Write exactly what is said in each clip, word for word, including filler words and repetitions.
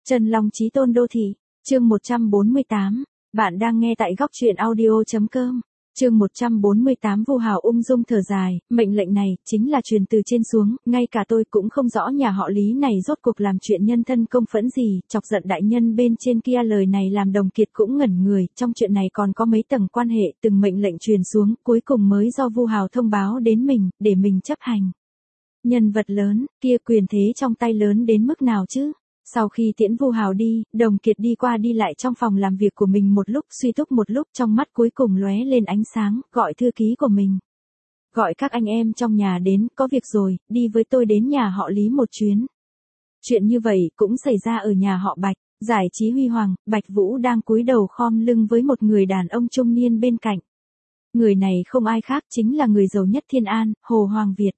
Chân Long Chí Tôn Đô Thị, chương một trăm bốn mươi tám, bạn đang nghe tại góc truyện audio.com. Chương một trăm bốn mươi tám Vu Hào ung dung thở dài, mệnh lệnh này chính là truyền từ trên xuống, ngay cả tôi cũng không rõ nhà họ Lý này rốt cuộc làm chuyện nhân thân công phẫn gì, chọc giận đại nhân bên trên kia. Lời này làm Đồng Kiệt cũng ngẩn người, trong chuyện này còn có mấy tầng quan hệ, từng mệnh lệnh truyền xuống, cuối cùng mới do Vu Hào thông báo đến mình, để mình chấp hành. Nhân vật lớn, kia quyền thế trong tay lớn đến mức nào chứ? Sau khi tiễn Vu Hào đi, Đồng Kiệt đi qua đi lại trong phòng làm việc của mình một lúc, suy túc một lúc, trong mắt cuối cùng lóe lên ánh sáng, gọi thư ký của mình. Gọi các anh em trong nhà đến, có việc rồi, đi với tôi đến nhà họ Lý một chuyến. Chuyện như vậy cũng xảy ra ở nhà họ Bạch, giải trí huy hoàng, Bạch Vũ đang cúi đầu khom lưng với một người đàn ông trung niên bên cạnh. Người này không ai khác chính là người giàu nhất Thiên An, Hồ Hoàng Việt.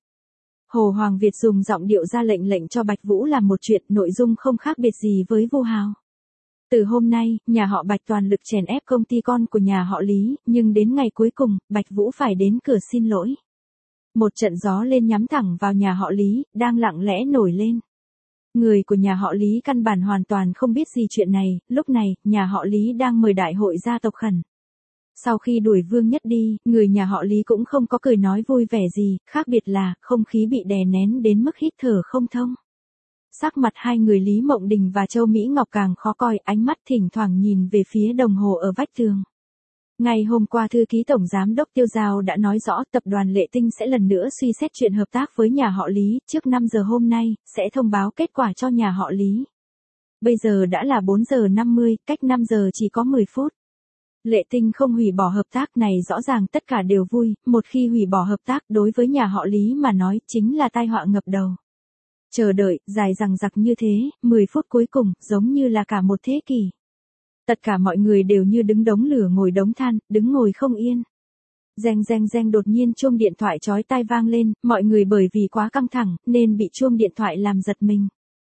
Hồ Hoàng Việt dùng giọng điệu ra lệnh lệnh cho Bạch Vũ làm một chuyện, nội dung không khác biệt gì với Vu Hào. Từ hôm nay, nhà họ Bạch toàn lực chèn ép công ty con của nhà họ Lý, nhưng đến ngày cuối cùng, Bạch Vũ phải đến cửa xin lỗi. Một trận gió lên nhắm thẳng vào nhà họ Lý, đang lặng lẽ nổi lên. Người của nhà họ Lý căn bản hoàn toàn không biết gì chuyện này, lúc này, nhà họ Lý đang mời đại hội gia tộc khẩn. Sau khi đuổi Vương Nhất đi, người nhà họ Lý cũng không có cười nói vui vẻ gì, khác biệt là, không khí bị đè nén đến mức hít thở không thông. Sắc mặt hai người Lý Mộng Đình và Châu Mỹ Ngọc càng khó coi, ánh mắt thỉnh thoảng nhìn về phía đồng hồ ở vách tường. Ngày hôm qua thư ký tổng giám đốc Tiêu Giao đã nói rõ tập đoàn Lệ Tinh sẽ lần nữa suy xét chuyện hợp tác với nhà họ Lý, trước năm giờ hôm nay, sẽ thông báo kết quả cho nhà họ Lý. Bây giờ đã là bốn giờ năm mươi, cách năm giờ chỉ có mười phút. Lệ Tinh không hủy bỏ hợp tác này rõ ràng tất cả đều vui, một khi hủy bỏ hợp tác đối với nhà họ Lý mà nói chính là tai họa ngập đầu. Chờ đợi, dài dằng dặc như thế, mười phút cuối cùng, giống như là cả một thế kỷ. Tất cả mọi người đều như đứng đống lửa ngồi đống than, đứng ngồi không yên. Reng reng reng đột nhiên chuông điện thoại chói tai vang lên, mọi người bởi vì quá căng thẳng, nên bị chuông điện thoại làm giật mình.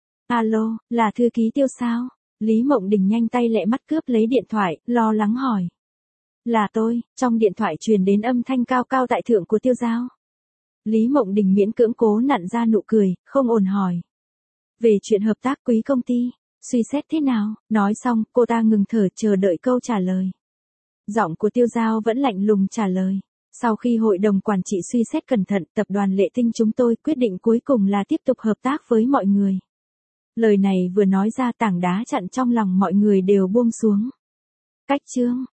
Alo, là thư ký Tiêu sao? Lý Mộng Đình nhanh tay lẹ mắt cướp lấy điện thoại, lo lắng hỏi. Là tôi, trong điện thoại truyền đến âm thanh cao cao tại thượng của Tiêu Giao. Lý Mộng Đình miễn cưỡng cố nặn ra nụ cười, không ổn hỏi. Về chuyện hợp tác quý công ty, suy xét thế nào? Nói xong, cô ta ngừng thở chờ đợi câu trả lời. Giọng của Tiêu Giao vẫn lạnh lùng trả lời. Sau khi hội đồng quản trị suy xét cẩn thận, tập đoàn Lệ Tinh chúng tôi quyết định cuối cùng là tiếp tục hợp tác với mọi người. Lời này vừa nói ra tảng đá chặn trong lòng mọi người đều buông xuống. Cách chương,